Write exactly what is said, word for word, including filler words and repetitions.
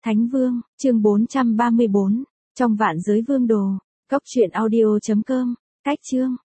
Thánh Vương, chương bốn trăm ba mươi bốn, trong vạn giới vương đồ, cốc truyện audio chấm com, cách chương.